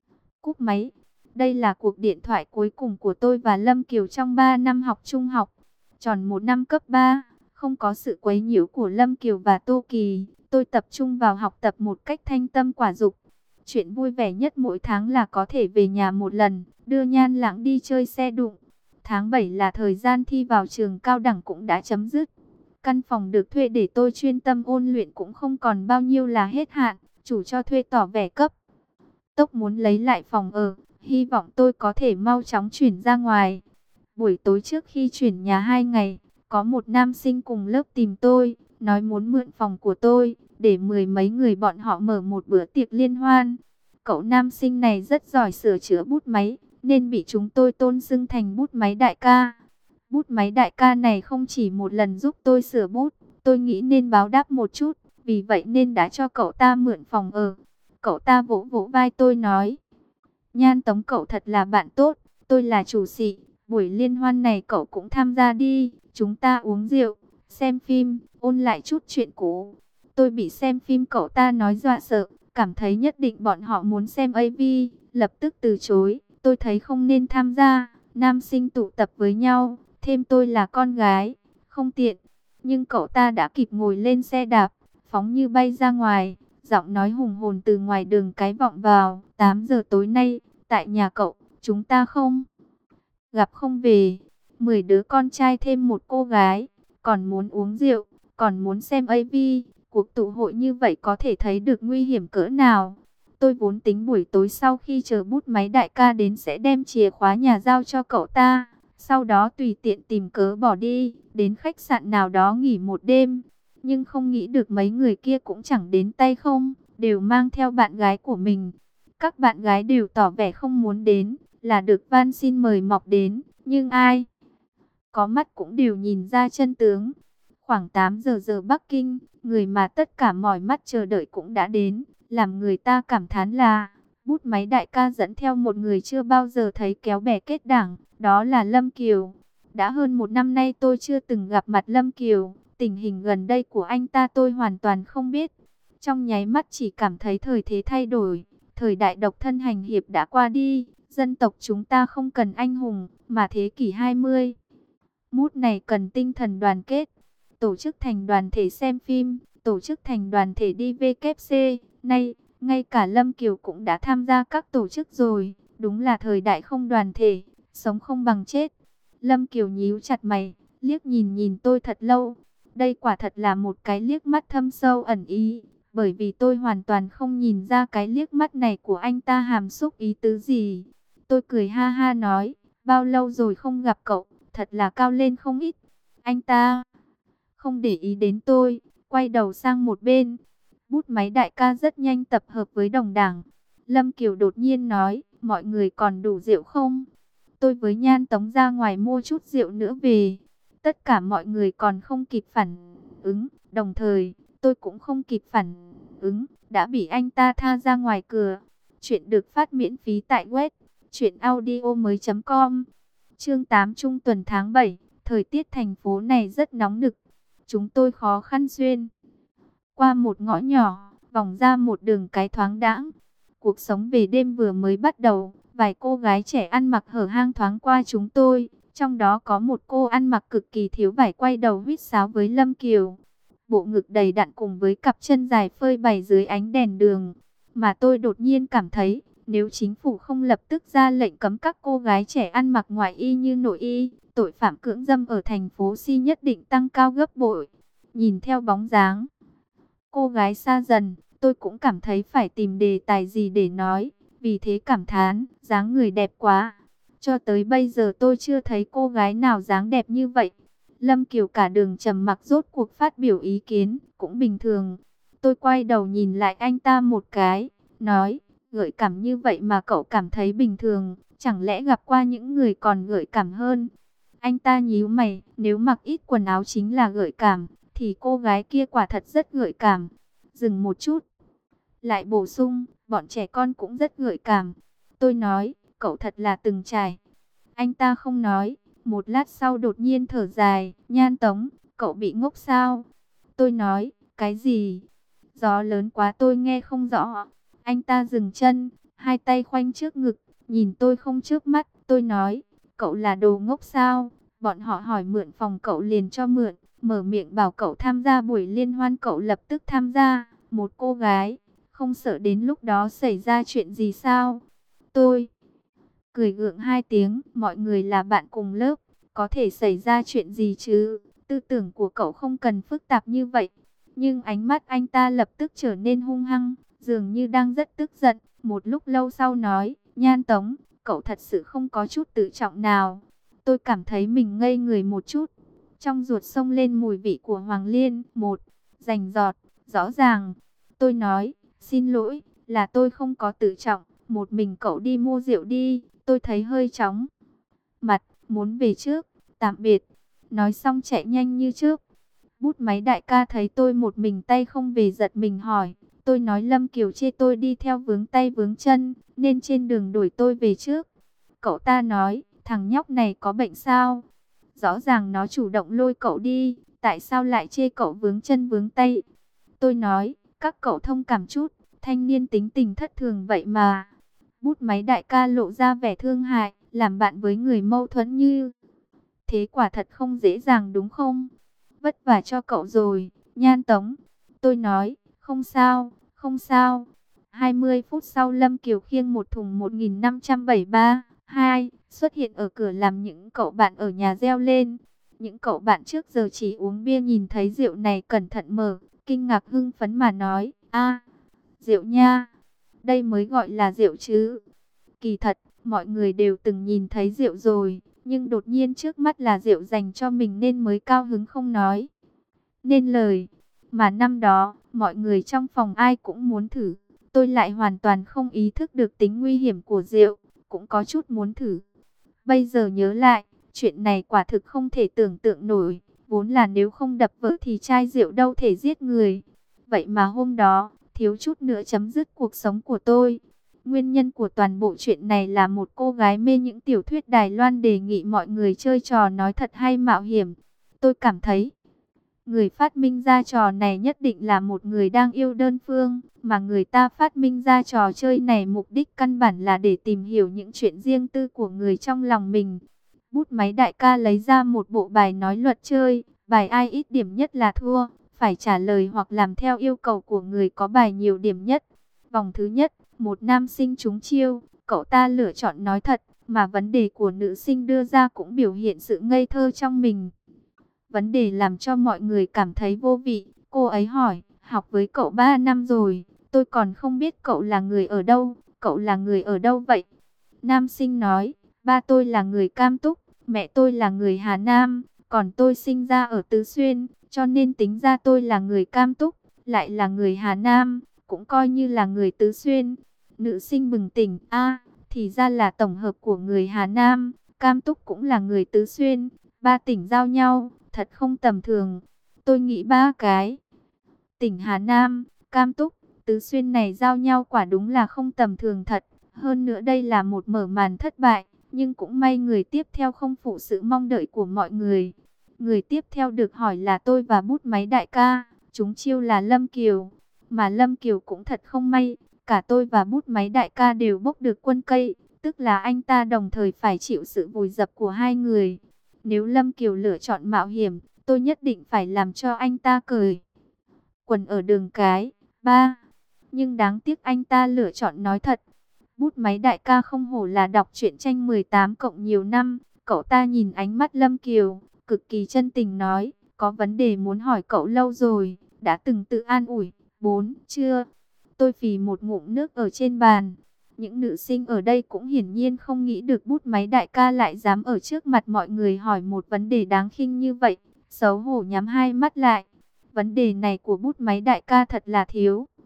cúp máy. Đây là cuộc điện thoại cuối cùng của tôi và Lâm Kiều trong ba năm học trung học. Tròn một năm cấp ba, không có sự quấy nhiễu của Lâm Kiều và Tô Kỳ. Tôi tập trung vào học tập một cách thanh tâm quả dục. Chuyện vui vẻ nhất mỗi tháng là có thể về nhà một lần, đưa Nhan Lãng đi chơi xe đụng. Tháng bảy là thời gian thi vào trường cao đẳng cũng đã chấm dứt. Căn phòng được thuê để tôi chuyên tâm ôn luyện cũng không còn bao nhiêu là hết hạn. Chủ cho thuê tỏ vẻ cấp tốc muốn lấy lại phòng ở, hy vọng tôi có thể mau chóng chuyển ra ngoài. Buổi tối trước khi chuyển nhà hai ngày, có một nam sinh cùng lớp tìm tôi, nói muốn mượn phòng của tôi, để mười mấy người bọn họ mở một bữa tiệc liên hoan. Cậu nam sinh này rất giỏi sửa chữa bút máy, nên bị chúng tôi tôn xưng thành bút máy đại ca. Bút máy đại ca này không chỉ một lần giúp tôi sửa bút, tôi nghĩ nên báo đáp một chút, vì vậy nên đã cho cậu ta mượn phòng ở. Cậu ta vỗ vỗ vai tôi nói, Nhan Tống cậu thật là bạn tốt, tôi là chủ sĩ, buổi liên hoan này cậu cũng tham gia đi, chúng ta uống rượu, xem phim, ôn lại chút chuyện cũ. Tôi bị xem phim cậu ta nói dọa sợ, cảm thấy nhất định bọn họ muốn xem a vê, lập tức từ chối, tôi thấy không nên tham gia, nam sinh tụ tập với nhau, thêm tôi là con gái, không tiện. Nhưng cậu ta đã kịp ngồi lên xe đạp, phóng như bay ra ngoài, giọng nói hùng hồn từ ngoài đường cái vọng vào, tám giờ tối nay, tại nhà cậu, chúng ta không gặp không về, mười đứa con trai thêm một cô gái, còn muốn uống rượu, còn muốn xem a vê, cuộc tụ hội như vậy có thể thấy được nguy hiểm cỡ nào. Tôi vốn tính buổi tối sau khi chờ bút máy đại ca đến sẽ đem chìa khóa nhà giao cho cậu ta, sau đó tùy tiện tìm cớ bỏ đi, đến khách sạn nào đó nghỉ một đêm. Nhưng không nghĩ được mấy người kia cũng chẳng đến tay không, đều mang theo bạn gái của mình. Các bạn gái đều tỏ vẻ không muốn đến, là được van xin mời mọc đến, nhưng ai có mắt cũng đều nhìn ra chân tướng. Khoảng tám giờ giờ Bắc Kinh, người mà tất cả mỏi mắt chờ đợi cũng đã đến, Làm người ta cảm thán là, bút máy đại ca dẫn theo một người chưa bao giờ thấy kéo bè kết đảng, đó là Lâm Kiều. Đã hơn một năm nay tôi chưa từng gặp mặt Lâm Kiều, tình hình gần đây của anh ta tôi hoàn toàn không biết. Trong nháy mắt chỉ cảm thấy thời thế thay đổi, thời đại độc thân hành hiệp đã qua đi, dân tộc chúng ta không cần anh hùng, mà thế kỷ hai mươi. Mút này cần tinh thần đoàn kết, tổ chức thành đoàn thể xem phim, tổ chức thành đoàn thể đi vê kép xê, nay, ngay cả Lâm Kiều cũng đã tham gia các tổ chức rồi, đúng là thời đại không đoàn thể, sống không bằng chết. Lâm Kiều nhíu chặt mày, liếc nhìn nhìn tôi thật lâu, đây quả thật là một cái liếc mắt thâm sâu ẩn ý, bởi vì tôi hoàn toàn không nhìn ra cái liếc mắt này của anh ta hàm xúc ý tứ gì. Tôi cười ha ha nói, bao lâu rồi không gặp cậu, thật là cao lên không ít. Anh ta không để ý đến tôi, quay đầu sang một bên. Bút máy đại ca rất nhanh tập hợp với đồng đảng. Lâm Kiều đột nhiên nói, mọi người còn đủ rượu không? Tôi với Nhan Tống ra ngoài mua chút rượu nữa về. Tất cả mọi người còn không kịp phản ứng, đồng thời tôi cũng không kịp phản ứng, đã bị anh ta tha ra ngoài cửa. Chuyện được phát miễn phí tại web truyện audio mới chấm com. Chương tám trung tuần tháng bảy, thời tiết thành phố này rất nóng nực. Chúng tôi khó khăn xuyên qua một ngõ nhỏ, vòng ra một đường cái thoáng đãng. Cuộc sống về đêm vừa mới bắt đầu, vài cô gái trẻ ăn mặc hở hang thoáng qua chúng tôi. Trong đó có một cô ăn mặc cực kỳ thiếu vải quay đầu huýt sáo với Lâm Kiều. Bộ ngực đầy đặn cùng với cặp chân dài phơi bày dưới ánh đèn đường. Mà tôi đột nhiên cảm thấy, nếu chính phủ không lập tức ra lệnh cấm các cô gái trẻ ăn mặc ngoại y như nội y, tội phạm cưỡng dâm ở thành phố Si nhất định tăng cao gấp bội. Nhìn theo bóng dáng cô gái xa dần, tôi cũng cảm thấy phải tìm đề tài gì để nói, vì thế cảm thán, dáng người đẹp quá. Cho tới bây giờ tôi chưa thấy cô gái nào dáng đẹp như vậy. Lâm Kiều cả đường trầm mặc rốt cuộc phát biểu ý kiến, cũng bình thường. Tôi quay đầu nhìn lại anh ta một cái, nói, gợi cảm như vậy mà cậu cảm thấy bình thường, chẳng lẽ gặp qua những người còn gợi cảm hơn? Anh ta nhíu mày, nếu mặc ít quần áo chính là gợi cảm, thì cô gái kia quả thật rất gợi cảm. Dừng một chút, lại bổ sung, bọn trẻ con cũng rất gợi cảm. Tôi nói, cậu thật là từng trải. Anh ta không nói, một lát sau đột nhiên thở dài, Nhan Tống, cậu bị ngốc sao? Tôi nói, cái gì? Gió lớn quá tôi nghe không rõ. Anh ta dừng chân, hai tay khoanh trước ngực, nhìn tôi không chớp mắt. Tôi nói, cậu là đồ ngốc sao? Bọn họ hỏi mượn phòng cậu liền cho mượn, mở miệng bảo cậu tham gia buổi liên hoan cậu lập tức tham gia. Một cô gái, không sợ đến lúc đó xảy ra chuyện gì sao? Tôi cười gượng hai tiếng, mọi người là bạn cùng lớp, có thể xảy ra chuyện gì chứ? Tư tưởng của cậu không cần phức tạp như vậy. Nhưng ánh mắt anh ta lập tức trở nên hung hăng, dường như đang rất tức giận. Một lúc lâu sau nói, Nhan Tống, cậu thật sự không có chút tự trọng nào. Tôi cảm thấy mình ngây người một chút. Trong ruột sông lên mùi vị của Hoàng Liên. Một, rành giọt, rõ ràng. Tôi nói, xin lỗi, là tôi không có tự trọng. Một mình cậu đi mua rượu đi, tôi thấy hơi chóng mặt, muốn về trước, tạm biệt. Nói xong chạy nhanh như trước. Bút máy đại ca thấy tôi một mình tay không về giật mình hỏi. Tôi nói Lâm Kiều chê tôi đi theo vướng tay vướng chân, nên trên đường đuổi tôi về trước. Cậu ta nói, thằng nhóc này có bệnh sao? Rõ ràng nó chủ động lôi cậu đi, tại sao lại chê cậu vướng chân vướng tay? Tôi nói, các cậu thông cảm chút, thanh niên tính tình thất thường vậy mà. Bút máy đại ca lộ ra vẻ thương hại, làm bạn với người mâu thuẫn như thế quả thật không dễ dàng đúng không? Vất vả cho cậu rồi, Nhan Tống. Tôi nói, không sao, không sao. hai mươi phút sau Lâm Kiều khiêng một thùng một nghìn năm trăm bảy mươi ba, hai xuất hiện ở cửa làm những cậu bạn ở nhà reo lên. Những cậu bạn trước giờ chỉ uống bia nhìn thấy rượu này cẩn thận mở, kinh ngạc hưng phấn mà nói, a, rượu nha, đây mới gọi là rượu chứ. Kỳ thật, mọi người đều từng nhìn thấy rượu rồi, nhưng đột nhiên trước mắt là rượu dành cho mình nên mới cao hứng không nói nên lời. Mà năm đó, mọi người trong phòng ai cũng muốn thử, tôi lại hoàn toàn không ý thức được tính nguy hiểm của rượu, cũng có chút muốn thử. Bây giờ nhớ lại, chuyện này quả thực không thể tưởng tượng nổi, vốn là nếu không đập vỡ thì chai rượu đâu thể giết người. Vậy mà hôm đó, thiếu chút nữa chấm dứt cuộc sống của tôi. Nguyên nhân của toàn bộ chuyện này là một cô gái mê những tiểu thuyết Đài Loan đề nghị mọi người chơi trò nói thật hay mạo hiểm. Tôi cảm thấy người phát minh ra trò này nhất định là một người đang yêu đơn phương, mà người ta phát minh ra trò chơi này mục đích căn bản là để tìm hiểu những chuyện riêng tư của người trong lòng mình. Bút máy đại ca lấy ra một bộ bài nói luật chơi, bài ai ít điểm nhất là thua, phải trả lời hoặc làm theo yêu cầu của người có bài nhiều điểm nhất. Vòng thứ nhất, một nam sinh trúng chiêu, cậu ta lựa chọn nói thật, mà vấn đề của nữ sinh đưa ra cũng biểu hiện sự ngây thơ trong mình. Vấn đề làm cho mọi người cảm thấy vô vị. Cô ấy hỏi, học với cậu ba năm rồi, tôi còn không biết cậu là người ở đâu, cậu là người ở đâu vậy? Nam sinh nói, ba tôi là người Cam Túc, mẹ tôi là người Hà Nam, còn tôi sinh ra ở Tứ Xuyên, cho nên tính ra tôi là người Cam Túc, lại là người Hà Nam, cũng coi như là người Tứ Xuyên. Nữ sinh bừng tỉnh, a, thì ra là tổng hợp của người Hà Nam, Cam Túc cũng là người Tứ Xuyên, ba tỉnh giao nhau, thật không tầm thường. Tôi nghĩ ba cái tỉnh Hà Nam, Cam Túc, Tứ Xuyên này giao nhau quả đúng là không tầm thường thật. Hơn nữa đây là một mở màn thất bại, nhưng cũng may người tiếp theo không phụ sự mong đợi của mọi người. Người tiếp theo được hỏi là tôi và bút máy đại ca, chúng chiêu là Lâm Kiều. Mà Lâm Kiều cũng thật không may, cả tôi và bút máy đại ca đều bốc được quân cây, tức là anh ta đồng thời phải chịu sự vùi dập của hai người. Nếu Lâm Kiều lựa chọn mạo hiểm, tôi nhất định phải làm cho anh ta cởi quần ở đường cái. Ba. Nhưng đáng tiếc anh ta lựa chọn nói thật. Bút máy đại ca không hổ là đọc truyện tranh mười tám cộng nhiều năm. Cậu ta nhìn ánh mắt Lâm Kiều, cực kỳ chân tình nói, có vấn đề muốn hỏi cậu lâu rồi, đã từng tự an ủi. Bốn. Chưa. Tôi phì một ngụm nước ở trên bàn. Những nữ sinh ở đây cũng hiển nhiên không nghĩ được bút máy đại ca lại dám ở trước mặt mọi người hỏi một vấn đề đáng khinh như vậy. Xấu hổ nhắm hai mắt lại. Vấn đề này của bút máy đại ca thật là thiếu.